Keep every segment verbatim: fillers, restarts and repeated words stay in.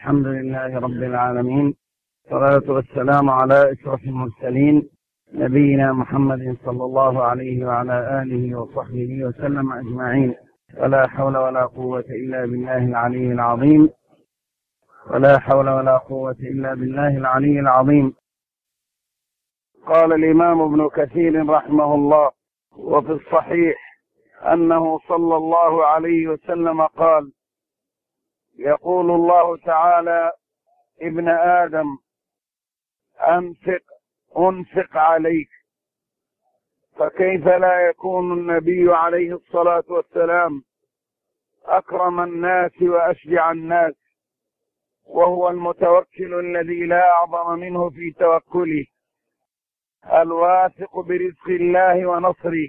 الحمد لله رب العالمين، والصلاة والسلام على أشرف المرسلين نبينا محمد صلى الله عليه وعلى آله وصحبه وسلم أجمعين. ولا حول ولا قوة إلا بالله العلي العظيم ولا حول ولا قوة إلا بالله العلي العظيم. قال الإمام ابن كثير رحمه الله: وفي الصحيح أنه صلى الله عليه وسلم قال: يقول الله تعالى: ابن آدم أنفق أنفق عليك. فكيف لا يكون النبي عليه الصلاة والسلام أكرم الناس وأشجع الناس، وهو المتوكل الذي لا أعظم منه في توكله، الواثق برزق الله ونصره،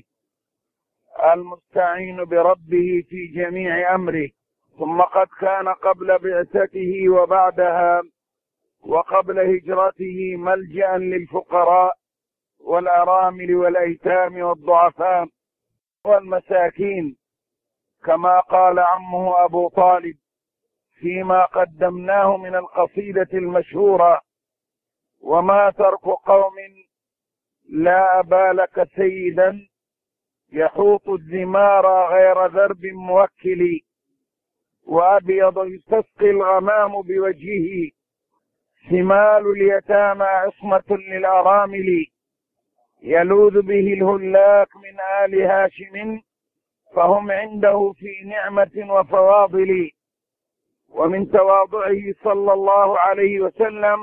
المستعين بربه في جميع أمره. ثم قد كان قبل بعثته وبعدها وقبل هجرته ملجأ للفقراء والأرامل والأيتام والضعفاء والمساكين، كما قال عمه أبو طالب فيما قدمناه من القصيدة المشهورة: وما ترك قوم لا أبا لك سيدا يحوط الذمار غير ذرب موكل، وأبيض يستسقي الغمام بوجهه، ثمال اليتامى عصمة للأرامل، يلوذ به الهلاك من آل هاشم، فهم عنده في نعمة وفواضل. ومن تواضعه صلى الله عليه وسلم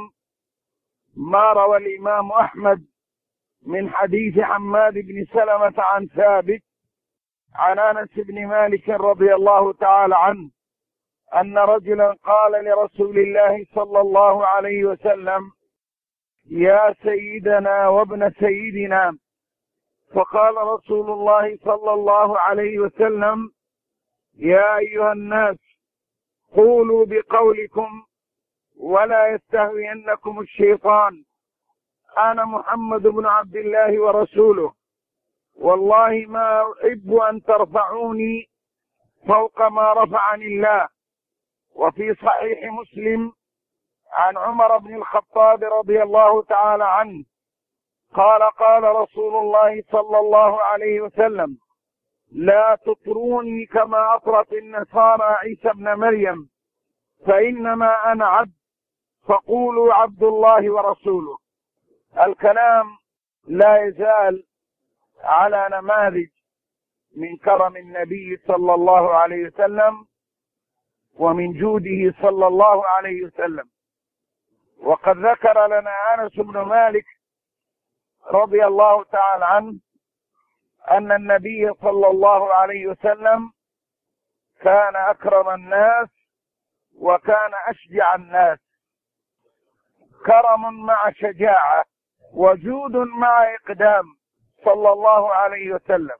ما روى الإمام أحمد من حديث حماد بن سلمة عن ثابت عن أنس بن مالك رضي الله تعالى عنه أن رجلا قال لرسول الله صلى الله عليه وسلم: يا سيدنا وابن سيدنا. فقال رسول الله صلى الله عليه وسلم: يا أيها الناس قولوا بقولكم ولا يستهوينكم الشيطان، أنا محمد بن عبد الله ورسوله، والله ما أحب أن ترفعوني فوق ما رفعني الله. وفي صحيح مسلم عن عمر بن الخطاب رضي الله تعالى عنه قال: قال رسول الله صلى الله عليه وسلم: لا تطروني كما أطرت النصارى عيسى ابن مريم، فإنما أنا عبد، فقولوا عبد الله ورسوله. الكلام لا يزال على نماذج من كرم النبي صلى الله عليه وسلم ومن جوده صلى الله عليه وسلم. وقد ذكر لنا أنس بن مالك رضي الله تعالى عنه أن النبي صلى الله عليه وسلم كان أكرم الناس وكان أشجع الناس، كرم مع شجاعة وجود مع إقدام صلى الله عليه وسلم.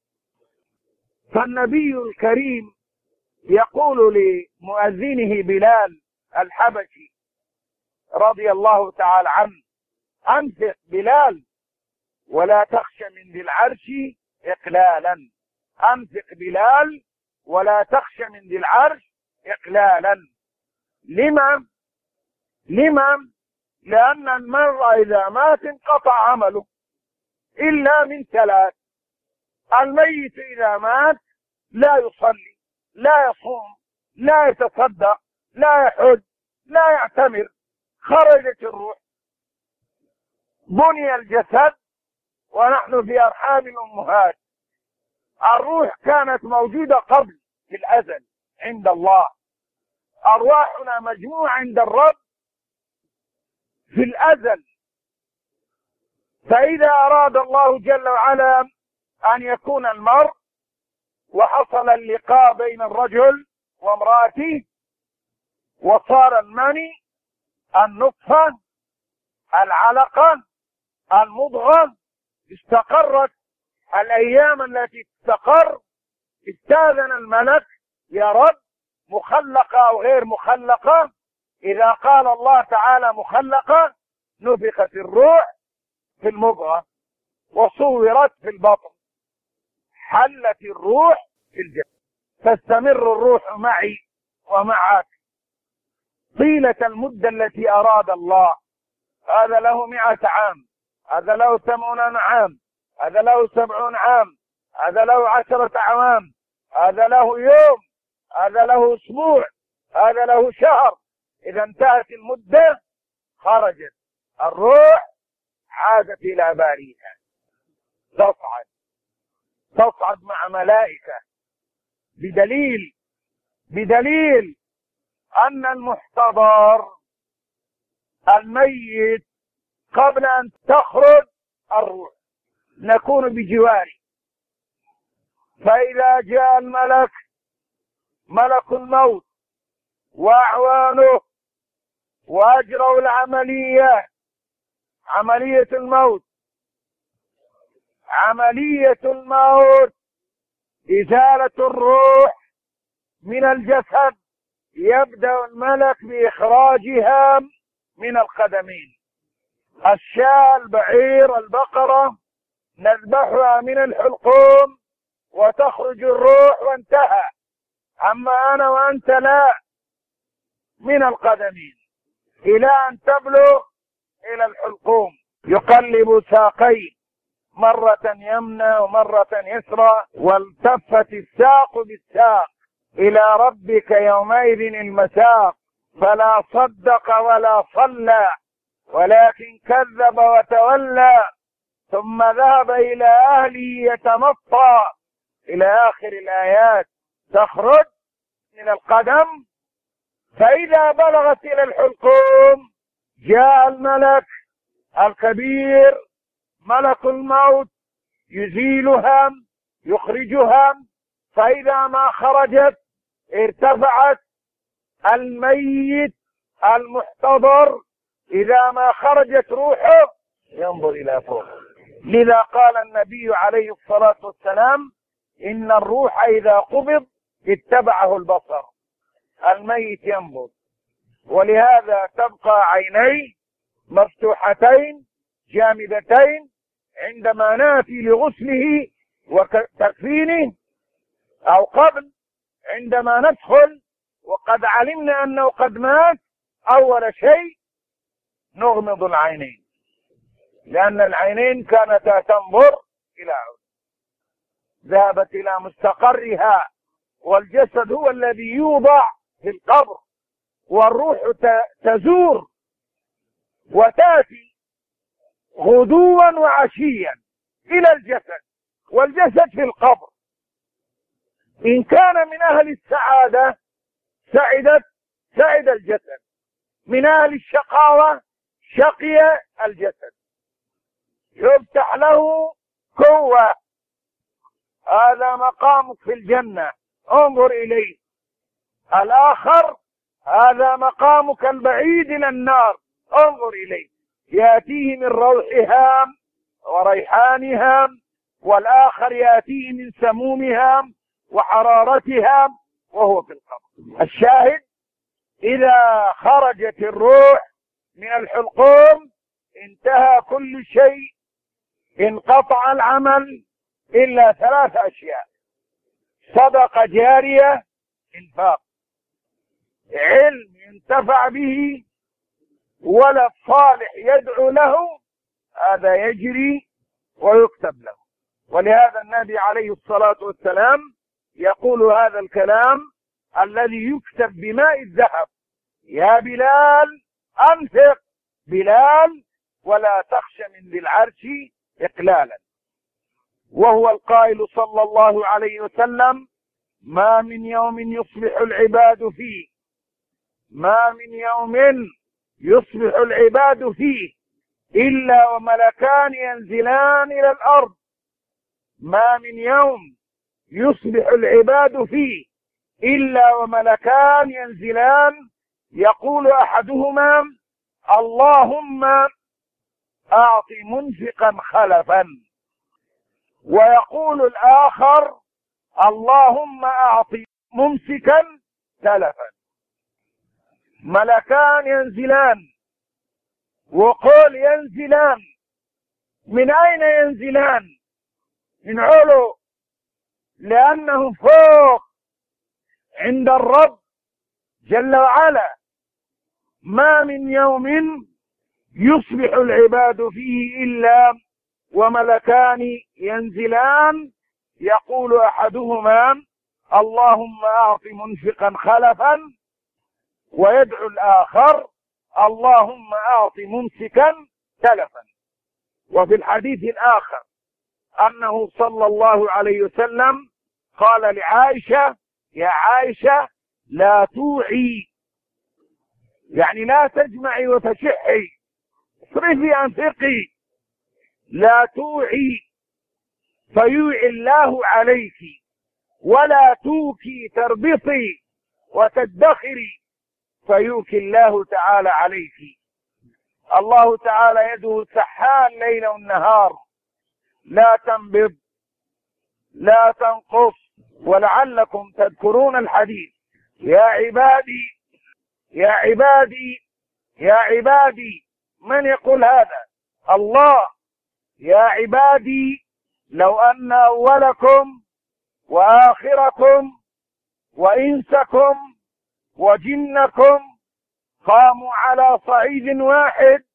فالنبي الكريم يقول لمؤذنه بلال الحبشي رضي الله تعالى عنه: أنفق بلال ولا تخش من ذي العرش إقلالا. أنفق بلال ولا تخش من ذي العرش إقلالا. لما؟ لما؟ لأن المرء إذا مات انقطع عمله إلا من ثلاث: الميت إذا مات لا يصلي، لا يصوم، لا يتصدق، لا يحج، لا يعتمر، خرجت الروح. بني الجسد ونحن في أرحام الأمهات. الروح كانت موجودة قبل في الأزل عند الله، أرواحنا مجموعة عند الرب في الأزل. فإذا أراد الله جل وعلا أن يكون المرء وحصل اللقاء بين الرجل وامرأته وصار المني، النطفة، العلقة، المضغة، استقرت الأيام التي تستقر، استاذن الملك: يا رب مخلقة أو غير مخلقة؟ إذا قال الله تعالى مخلقة نفخت الروح في المضغة وصورت في البطن، حلت الروح في الجسد، تستمر الروح معي ومعك. طيلة المدة التي أراد الله. هذا له مئة عام، هذا له ثمانون عام، هذا له سبعون عام، هذا له عشرة أعوام، هذا له يوم، هذا له أسبوع، هذا له شهر. إذا انتهت المدة خرجت الروح، عادت إلى باريها، تصعد تصعد مع ملائكة، بدليل بدليل أن المحتضر الميت قبل أن تخرج الروح نكون بجواره، فإذا جاء الملك ملك الموت وأعوانه وأجروا العملية، عملية الموت عملية الموت إزالة الروح من الجسد، يبدأ الملك بإخراجها من القدمين. الشاة، البعير، البقرة نذبحها من الحلقوم وتخرج الروح وانتهى. أما أنا وأنت لا، من القدمين إلى أن تبلغ إلى الحلقوم. يقلب ساقيه مرة يمنى ومرة يسرى، والتفت الساق بالساق، إلى ربك يومئذ المساق. فلا صدق ولا صلى ولكن كذب وتولى، ثم ذهب إلى أهله يتمطى، إلى آخر الآيات. تخرج من القدم، فإذا بلغت إلى الحلقوم جاء الملك الكبير ملك الموت يزيلها يخرجها، فإذا ما خرجت ارتفعت. الميت المحتضر إذا ما خرجت روحه ينظر إلى فوق. لذا قال النبي عليه الصلاة والسلام: إن الروح إذا قبض اتبعه البصر. الميت ينظر، ولهذا تبقى عينيه مفتوحتين جامدتين عندما ناتي لغسله وتكفينه، أو قبل عندما ندخل وقد علمنا أنه قد مات، أول شيء نغمض العينين، لأن العينين كانتا تنظر إلى عود، ذهبت إلى مستقرها. والجسد هو الذي يوضع في القبر، والروح تزور وتأتي غدوا وعشيا إلى الجسد، والجسد في القبر. إن كان من أهل السعادة سعدت سعد الجسد، من أهل الشقاوة شقي الجسد. يفتح له قوة: هذا مقامك في الجنة، انظر إليه. الآخر: هذا مقامك البعيد إلى النار، انظر إليه. يأتيه من روحها وريحانها، والآخر يأتيه من سمومها وحرارتها وهو في القبر. الشاهد: إذا خرجت الروح من الحلقوم انتهى كل شيء، انقطع العمل إلا ثلاث أشياء: صدقة جارية، انفاق، علم ينتفع به، ولد صالح يدعو له، هذا يجري ويكتب له. ولهذا النبي عليه الصلاة والسلام يقول هذا الكلام الذي يكتب بماء الذهب: يا بلال أنفق. بلال: ولا تخش من ذي العرش إقلالا. وهو القائل صلى الله عليه وسلم: ما من يوم يصبح العباد فيه ما من يوم يصبح العباد فيه إلا وملكان ينزلان إلى الأرض. ما من يوم يصبح العباد فيه إلا وملكان ينزلان، يقول أحدهما: اللهم أعط منفقا خلفا، ويقول الآخر: اللهم أعط ممسكا تلفا. ملكان ينزلان، وقول ينزلان، من أين ينزلان؟ من علو، لأنه فوق عند الرب جل وعلا. ما من يوم يصبح العباد فيه إلا وملكان ينزلان، يقول أحدهما اللهم أعط منفقا خلفا، ويدعو الآخر اللهم أعط ممسكا تلفا. وفي الحديث الآخر أنه صلى الله عليه وسلم قال لعائشة يا عائشة لا توعي، يعني لا تجمعي وتشحي، اصرفي أنفقي، لا توعي فيوعي الله عليك، ولا توكي تربطي وتدخري فيوكي الله تعالى عليك. الله تعالى يده سحال ليل والنهار، لا تنبض لا تنقص. ولعلكم تذكرون الحديث يا عبادي يا عبادي يا عبادي. من يقول هذا؟ الله. يا عبادي لو أن أولكم وآخركم وإنسكم وجنكم قاموا على صعيد واحد،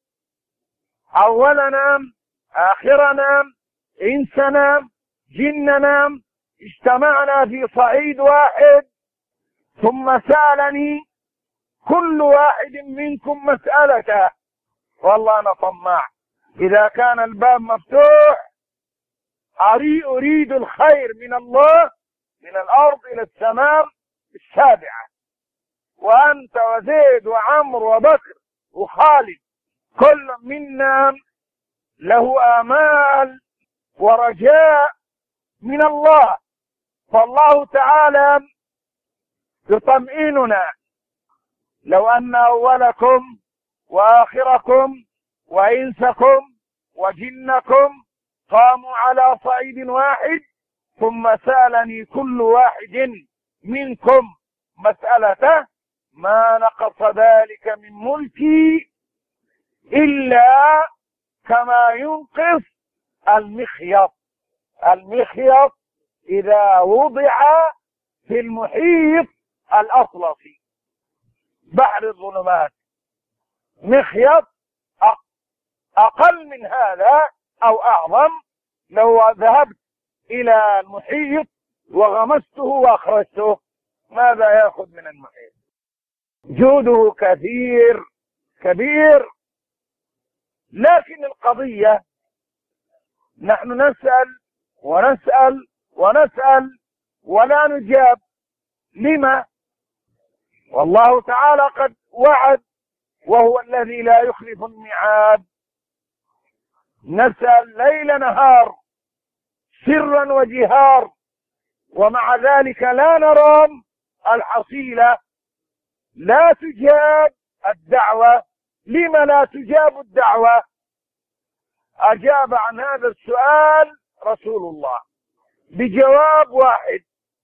أولنا آخرنا إنسنا جننا، اجتمعنا في صعيد واحد، ثم سألني كل واحد منكم مسألته، والله أنا طماع. إذا كان الباب مفتوح أريد الخير من الله من الأرض إلى السماء السابعة، وأنت وزيد وعمر وبكر وخالد كل منا له آمال ورجاء من الله، فالله تعالى يطمئننا. لو أن أولكم وآخركم وإنسكم وجنكم قاموا على صعيد واحد، ثم سألني كل واحد منكم مسألته، ما نقص ذلك من ملكي إلا كما ينقص المخيط. المخيط إذا وضع في المحيط الأطلسي بحر الظلمات، مخيط أقل من هذا أو أعظم، لو ذهبت إلى المحيط وغمسته وأخرجته ماذا يأخذ من المحيط؟ جوده كثير كبير. لكن القضية نحن نسأل ونسأل ونسأل ولا نجاب. لما؟ والله تعالى قد وعد وهو الذي لا يخلف الميعاد. نسأل ليل نهار سرا وجهار، ومع ذلك لا نرى الحصيلة، لا تجاب الدعوة. لما لا تجاب الدعوة؟ أجاب عن هذا السؤال رسول الله بجواب واحد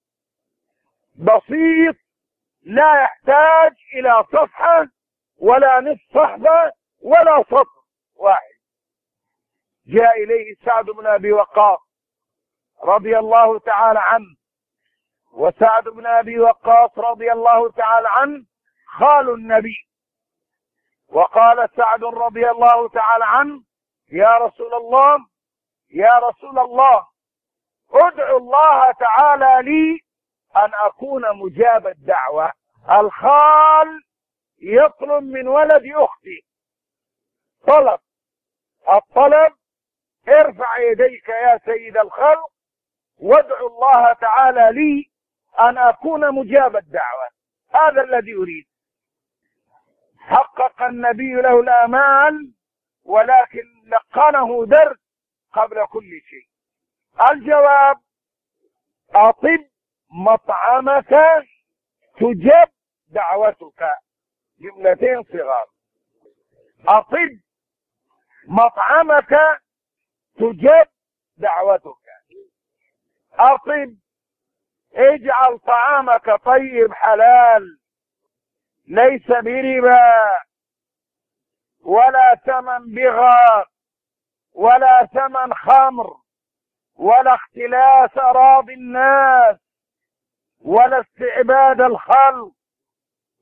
بسيط، لا يحتاج إلى صفحة ولا نصف صحبة ولا سطر واحد. جاء إليه سعد بن أبي وقاص رضي الله تعالى عنه، وسعد بن أبي وقاص رضي الله تعالى عنه خال النبي. وقال سعد رضي الله تعالى عنه يا رسول الله يا رسول الله ادعو الله تعالى لي أن أكون مجاب الدعوة. الخال يطلب من ولد أختي طلب، الطلب ارفع يديك يا سيد الخلق وادعو الله تعالى لي أن أكون مجاب الدعوة. هذا الذي يريد. حقق النبي له الآمال، ولكن لقنه درس قبل كل شيء. الجواب أطب مطعمك تجب دعوتك. جملتين صغار. أطب مطعمك تجب دعوتك. أطب اجعل طعامك طيب حلال، ليس بربا ولا ثمن بغى ولا ثمن خمر ولا اختلاس أراضي الناس ولا استعباد الخلق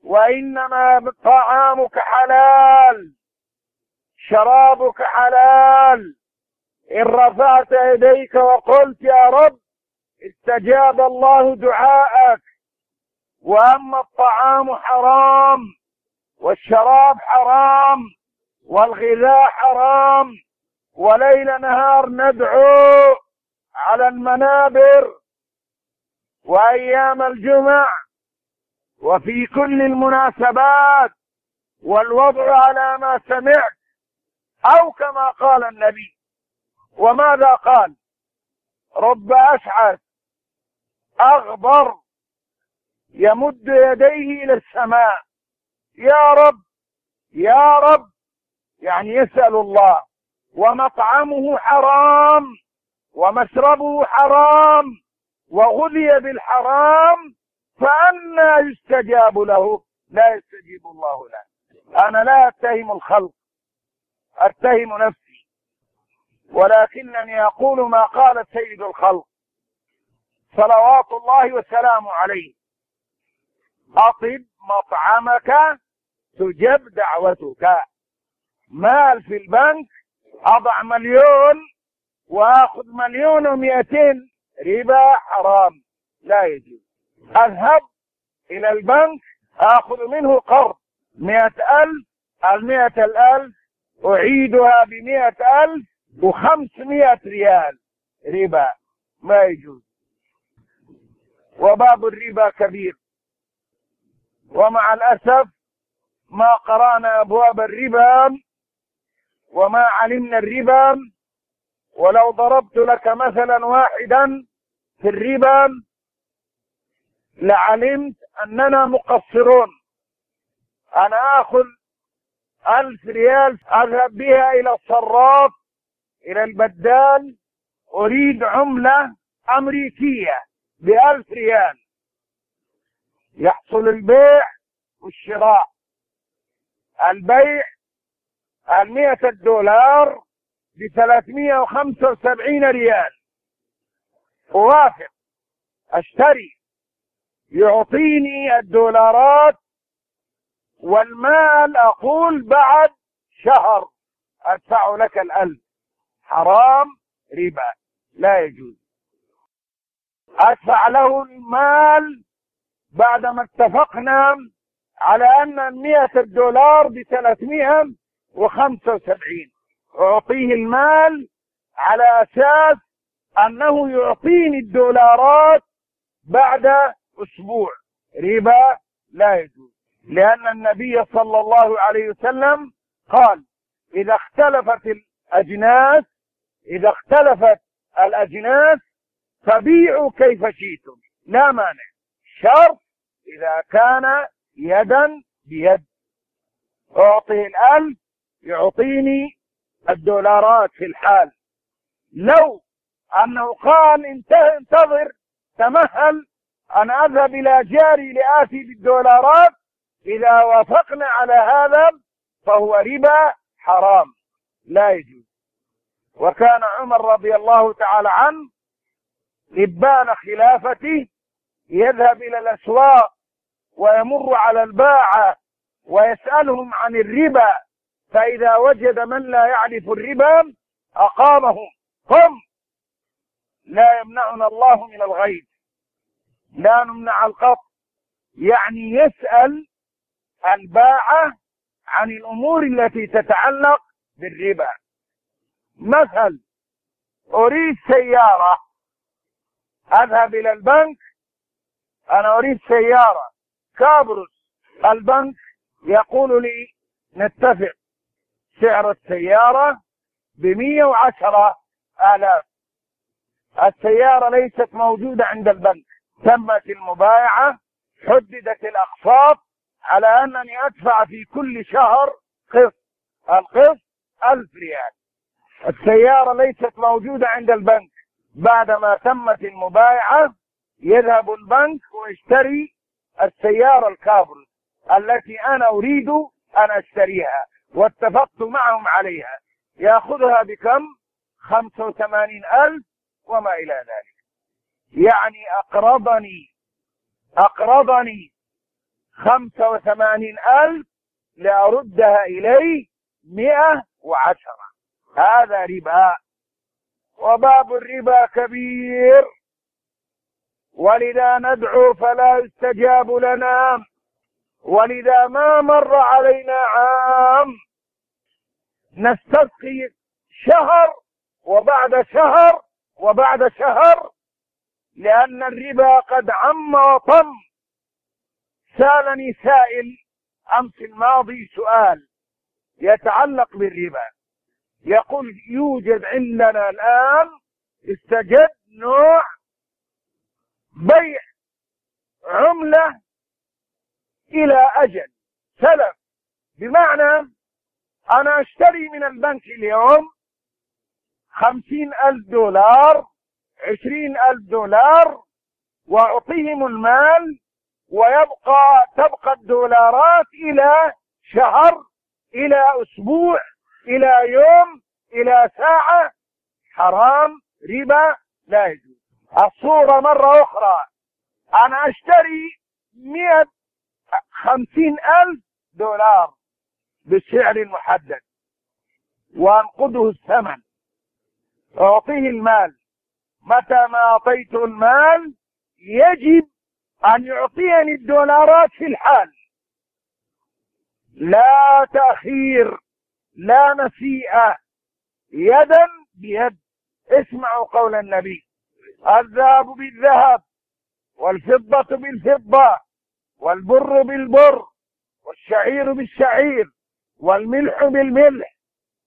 وإنما طعامك حلال، شرابك حلال. إن رفعت يديك وقلت يا رب استجاب الله دعاءك. وأما الطعام حرام، والشراب حرام، والغذاء حرام، وليل نهار ندعو على المنابر وأيام الجمع وفي كل المناسبات، والوضع على ما سمعت أو كما قال النبي. وماذا قال؟ رب أشعث أغبر يمد يديه إلى السماء، يا رب يا رب، يعني يسأل الله. ومطعمه حرام، ومشربه حرام، وغذي بالحرام، فأنى يستجاب له؟ لا يستجيب الله له. أنا لا أتهم الخلق، أتهم نفسي، ولكنني أقول ما قال سيد الخلق صلوات الله وسلامه عليه: أطب مطعمك تجب دعوتك. مال في البنك أضع مليون وآخذ مليون ومئتين، ربا حرام لا يجوز. أذهب إلى البنك آخذ منه قرض مئة ألف، المئة الألف أعيدها بمئة ألف وخمسمائة ريال، ربا ما يجوز. وباب الربا كبير، ومع الأسف ما قرأنا أبواب الربا وما علمنا الربا. ولو ضربت لك مثلا واحدا في الربا لعلمت أننا مقصرون. أنا آخذ ألف ريال أذهب بها إلى الصراف، إلى البدال، أريد عملة أمريكية بألف ريال، يحصل البيع والشراء. البيع المئة الدولار بثلاثمائة وخمسة وسبعين ريال، أوافق أشتري، يعطيني الدولارات والمال، أقول بعد شهر أدفع لك الألف. حرام، ربا لا يجوز. أدفع له المال بعدما اتفقنا على أن المئة الدولار بثلاثمائة وخمسة وسبعين، أعطيه المال على أساس أنه يعطيني الدولارات بعد أسبوع، ربا لا يجوز. لأن النبي صلى الله عليه وسلم قال: إذا اختلفت الأجناس إذا اختلفت الأجناس فبيعوا كيف شئتم، لا مانع، شرط إذا كان يدا بيد. أعطيه الألف يعطيني الدولارات في الحال. لو أنه قال انتظر تمهل أنا أذهب إلى جاري لآتي بالدولارات، إذا وافقنا على هذا فهو ربا حرام لا يجوز. وكان عمر رضي الله تعالى عنه لبان خلافته يذهب إلى الأسواق ويمر على الباعة ويسألهم عن الربا، فإذا وجد من لا يعرف الربا أقامهم. قم، لا يمنعنا الله من الغيب، لا نمنع القط. يعني يسأل الباعة عن الأمور التي تتعلق بالربا. مثل: أريد سيارة، أذهب إلى البنك، أنا أريد سيارة كابروس. البنك يقول لي نتفق سعر السيارة بمئة وعشرة آلاف. السيارة ليست موجودة عند البنك، تمت المبايعة، حددت الأقساط على أنني أدفع في كل شهر قسط، القسط ألف ريال. السيارة ليست موجودة عند البنك. بعدما تمت المبايعة يذهب البنك ويشتري السيارة الكابروس التي أنا أريد أن أشتريها واتفقت معهم عليها. يأخذها بكم؟ خمسة وثمانين ألف وما إلى ذلك. يعني أقرضني أقرضني خمسة وثمانين ألف لأردها إليه مئة وعشرة، هذا ربا. وباب الربا كبير، ولذا ندعو فلا يستجاب لنا، ولذا ما مر علينا عام نستسقي شهر وبعد شهر وبعد شهر، لأن الربا قد عم وطم. سألني سائل أمس الماضي سؤال يتعلق بالربا، يقول يوجد عندنا الآن استجد نوع بيع عملة إلى أجل سلف، بمعنى أنا أشتري من البنك اليوم خمسين ألف دولار عشرين ألف دولار وأعطيهم المال، ويبقى تبقى الدولارات إلى شهر إلى أسبوع إلى يوم إلى ساعة. حرام، ربا، لا يجوز. الصورة مرة أخرى، أنا أشتري مئة خمسين ألف دولار بالسعر محدد وأنقده الثمن، أعطيه المال، متى ما أعطيته المال يجب أن يعطيني الدولارات في الحال، لا تأخير لا نسيئة، يدا بيد. اسمعوا قول النبي: الذهب بالذهب والفضة بالفضة والبر بالبر والشعير بالشعير والملح بالملح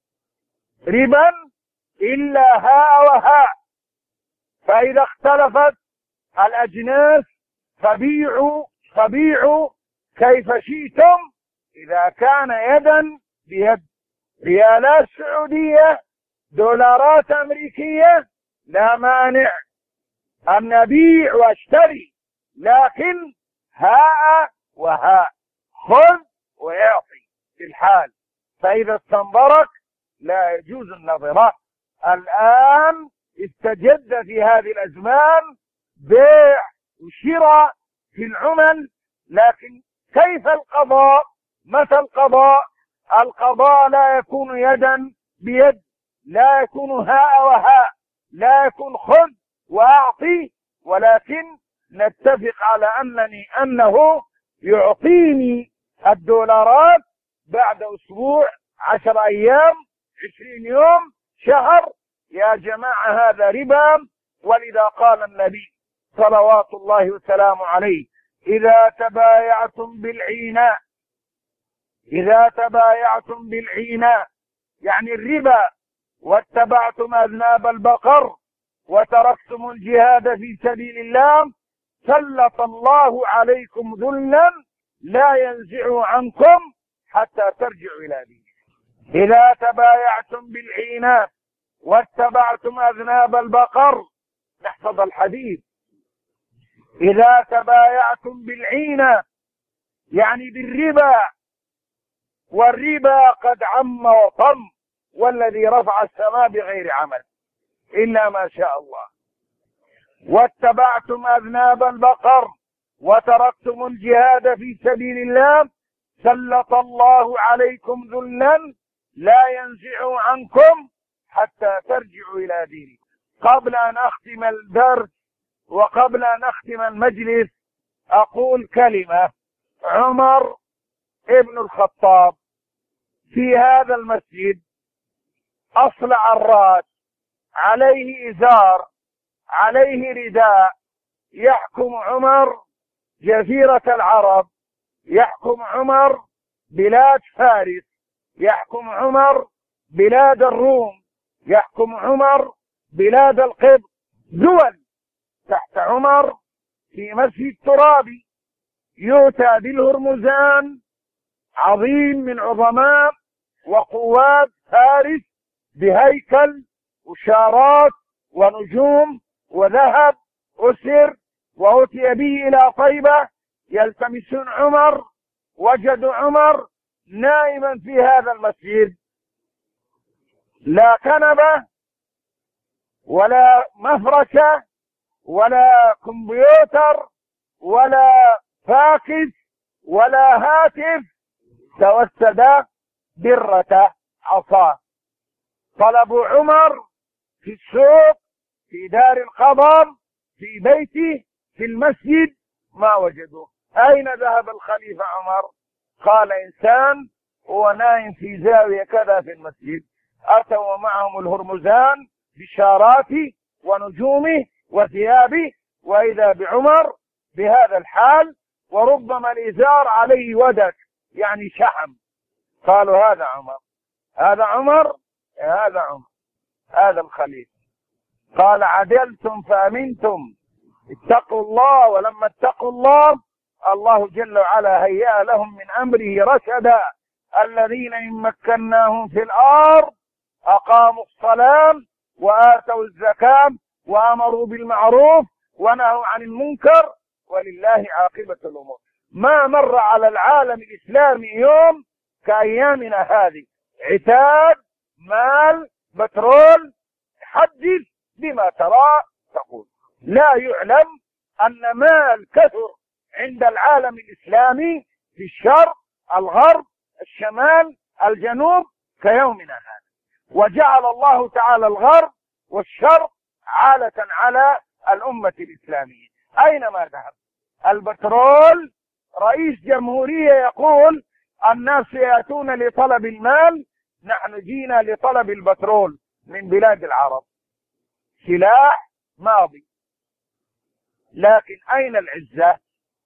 ربا إلا هاء وهاء، فإذا اختلفت الأجناس فبيعوا فبيعوا كيف شئتم إذا كان يدا بيد. ريالات سعودية، دولارات أمريكية، لا مانع أن نبيع واشتري، لكن هاء وهاء، خذ ويعطي في الحال. فإذا استنظرك لا يجوز النظرة. الآن استجد في هذه الأزمان بيع وشراء في العمل، لكن كيف القضاء؟ متى القضاء؟ القضاء لا يكون يدا بيد، لا يكون هاء وهاء، لا يكون خذ وأعطي، ولكن نتفق على أنني أنه يعطيني الدولارات بعد أسبوع، عشر أيام، عشرين يوم، شهر. يا جماعة هذا ربا. ولذا قال النبي صلوات الله وسلامه عليه: إذا تبايعتم بالعيناء إذا تبايعتم بالعيناء يعني الربا، واتبعتم أذناب البقر وتركتم الجهاد في سبيل الله، سلط الله عليكم ذلا لا ينزع عنكم حتى ترجعوا إلى دينكم. إذا تبايعتم بالعيناء واتبعتم أذناب البقر، نحفظ الحديث، إذا تبايعتم بالعيناء يعني بالربا، والربا قد عم وطم، والذي رفع السماء بغير عمل إلا ما شاء الله. واتبعتم أذناب البقر وتركتم الجهاد في سبيل الله، سلط الله عليكم ذلا لا ينزع عنكم حتى ترجعوا إلى دينكم. قبل أن أختم الدرس وقبل أن أختم المجلس أقول كلمة. عمر ابن الخطاب في هذا المسجد أصلع الرأس، عليه إزار، عليه رداء، يحكم عمر جزيرة العرب، يحكم عمر بلاد فارس، يحكم عمر بلاد الروم، يحكم عمر بلاد القبط، دول تحت عمر في مسجد ترابي. يؤتى بالهرمزان، عظيم من عظماء وقوات فارس، بهيكل وشارات ونجوم وذهب أسر، وأتي به إلى طيبة يلتمسون عمر، وجدوا عمر نائما في هذا المسجد، لا كنبة ولا مفرشة ولا كمبيوتر ولا فاكس ولا هاتف توسد برة عصاه. طلبوا عمر في السوق، في دار القضاء، في بيته، في المسجد، ما وجدوه. أين ذهب الخليفة عمر؟ قال إنسان هو نايم في زاوية كذا في المسجد. أتوا ومعهم الهرمزان بشاراته ونجومه وثيابه، وإذا بعمر بهذا الحال، وربما الإزار عليه ودك يعني شحم. قالوا هذا عمر، هذا عمر، هذا عمر، هذا الخليفة. قال عدلتم فأمنتم، اتقوا الله. ولما اتقوا الله، الله جل وعلا هيأ لهم من أمره رشدا. الذين إن مكناهم في الأرض أقاموا الصلاة وآتوا الزكاة وأمروا بالمعروف ونهوا عن المنكر ولله عاقبة الأمور. ما مر على العالم الإسلامي يوم كأيامنا هذه. عتاد، مال، بترول، حدث بما ترى تقول. لا يعلم أن مال كثر عند العالم الإسلامي في الشرق، الغرب، الشمال، الجنوب كيومنا هذا. وجعل الله تعالى الغرب والشرق عالة على الأمة الإسلامية. أينما ذهب البترول، رئيس جمهورية يقول الناس يأتون لطلب المال، نحن جينا لطلب البترول من بلاد العرب. سلاح ماضي. لكن أين العزة؟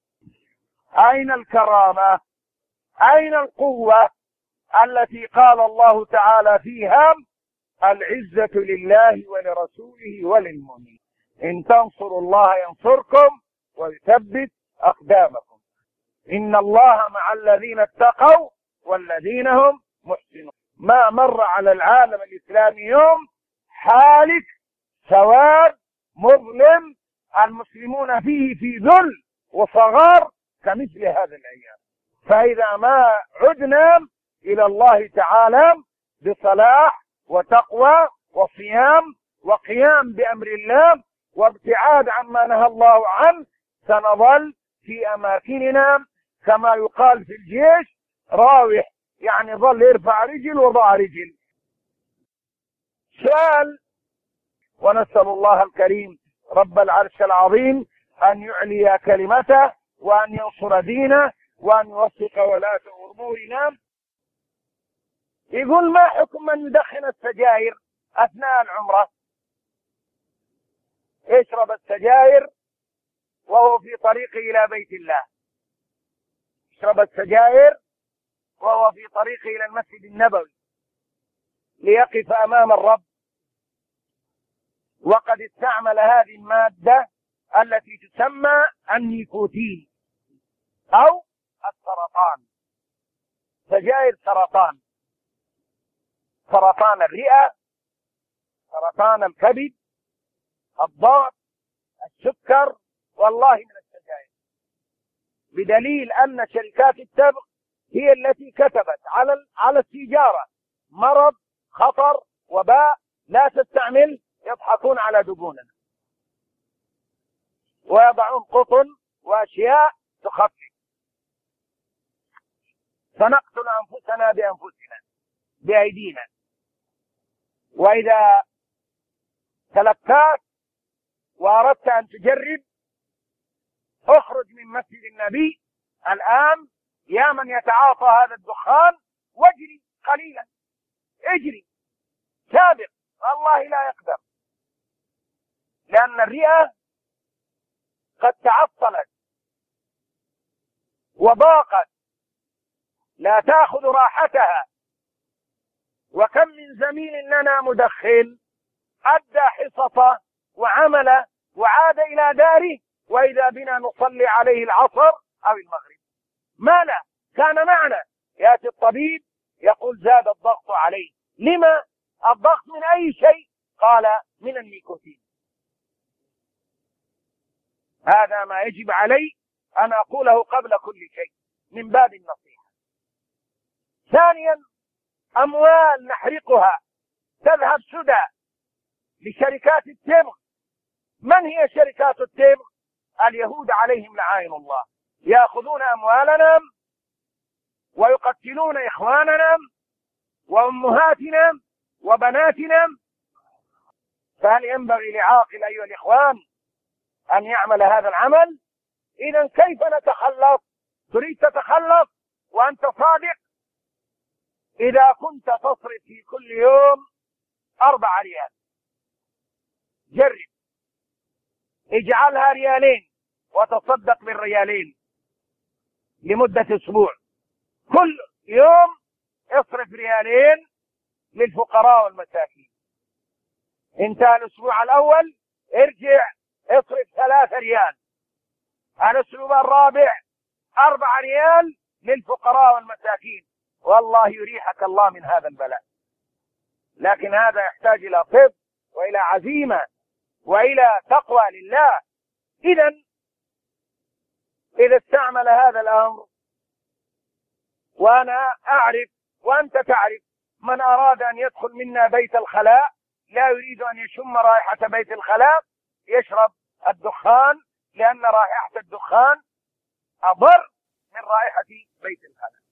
أين الكرامة؟ أين القوة التي قال الله تعالى فيها العزة لله ولرسوله وللمؤمنين؟ إن تنصروا الله ينصركم ويثبت أقدامكم. إن الله مع الذين اتقوا والذين هم محسنون. ما مر على العالم الإسلامي يوم حالك سواد مظلم المسلمون فيه في ذل وصغار كمثل هذا الأيام. فإذا ما عدنا إلى الله تعالى بصلاح وتقوى وصيام وقيام بأمر الله وابتعاد عما نهى الله عنه، سنظل في أماكننا كما يقال في الجيش راوح، يعني ظل يرفع رجل وضع رجل. سؤال، ونسأل الله الكريم رب العرش العظيم أن يعلي كلمته وأن ينصر دينه وأن يوفق ولاة أمورنا. يقول ما حكم من يدخن السجائر أثناء العمرة؟ يشرب السجائر وهو في طريقه إلى بيت الله، يشرب السجائر وهو في طريقه إلى المسجد النبوي ليقف أمام الرب، وقد استعمل هذه المادة التي تسمى النيكوتين أو السرطان. سجائر سرطان، سرطان الرئة، سرطان الكبد، الضغط، السكر، والله من السجائر. بدليل أن شركات التبغ هي التي كتبت على على السيجارة مرض، خطر، وباء، لا تستعمل، يضحكون على دقوننا ويضعون قطن وأشياء تخفف. سنقتل أنفسنا بأنفسنا بأيدينا. وإذا تلقاك وأردت أن تجرب، اخرج من مسجد النبي الآن يا من يتعاطى هذا الدخان واجري قليلا، اجري سابق، الله لا يقدر، لأن الرئة قد تعطلت وضاقت لا تأخذ راحتها. وكم من زميل لنا مدخن أدى حصته وعمل وعاد إلى داره وإذا بنا نصلي عليه العصر أو المغرب. ما لا كان معنا، يأتي الطبيب يقول زاد الضغط عليه. لما الضغط؟ من أي شيء؟ قال من النيكوتين. هذا ما يجب علي أن أقوله قبل كل شيء من باب النصيحة. ثانيا، أموال نحرقها تذهب سدى لشركات التبغ. من هي شركات التبغ؟ اليهود عليهم لعائن الله. يأخذون أموالنا ويقتلون إخواننا وأمهاتنا وبناتنا. فهل ينبغي لعاقل أيها الإخوان أن يعمل هذا العمل؟ إذا كيف نتخلص؟ تريد تتخلص وأنت صادق؟ إذا كنت تصرف في كل يوم أربع ريال، جرب اجعلها ريالين وتصدق بالريالين لمدة أسبوع. كل يوم اصرف ريالين للفقراء والمساكين. انتهى الأسبوع الأول، ارجع اصرف ثلاثة ريال. الأسبوع الرابع أربع ريال للفقراء والمساكين. والله يريحك الله من هذا البلاء. لكن هذا يحتاج إلى صدق وإلى عزيمة وإلى تقوى لله. إذا إذا استعمل هذا الأمر، وأنا أعرف وأنت تعرف، من أراد أن يدخل منا بيت الخلاء لا يريد أن يشم رائحة بيت الخلاء يشرب الدخان، لأن رائحة الدخان أضر من رائحة بيت الخلاء.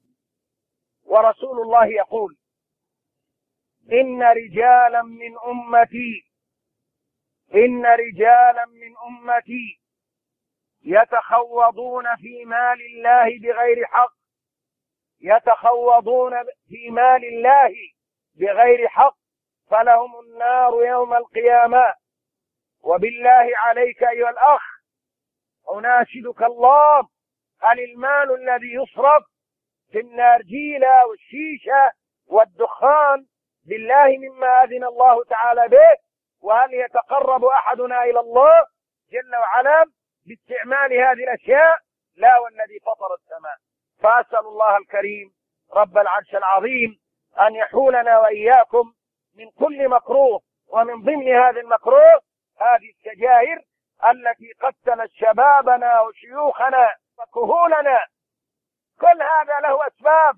ورسول الله يقول: إن رجالا من أمتي إن رجالا من أمتي يتخوضون في مال الله بغير حق يتخوضون في مال الله بغير حق فلهم النار يوم القيامة. وبالله عليك أيها الأخ أناشدك الله، هل المال الذي يصرف في النارجيلة والشيشة والدخان بالله مما أذن الله تعالى به؟ وهل يتقرب أحدنا إلى الله جل وعلا باستعمال هذه الأشياء؟ لا والذي فطر السماء. فأسأل الله الكريم رب العرش العظيم أن يحولنا وإياكم من كل مكروه، ومن ضمن هذا المكروه هذه السجائر التي قتلت شبابنا وشيوخنا وكهولنا. كل هذا له أسباب،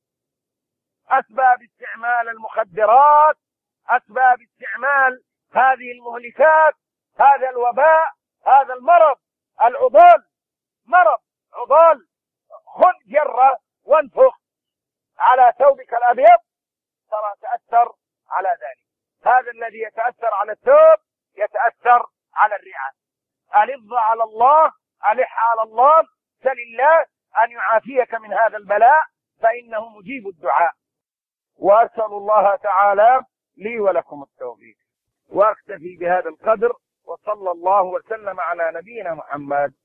أسباب استعمال المخدرات، أسباب استعمال هذه المهلكات، هذا الوباء، هذا المرض العضال، مرض عضال. خذ جرة وانفخ على ثوبك الأبيض ترى تأثر على ذلك. هذا الذي يتأثر على الثوب يتأثر على الرعاء. ألظ على الله، ألح على الله، سل الله أن يعافيك من هذا البلاء فإنه مجيب الدعاء. وأسأل الله تعالى لي ولكم التوفيق. وأكتفي بهذا القدر، وصلى الله وسلم على نبينا محمد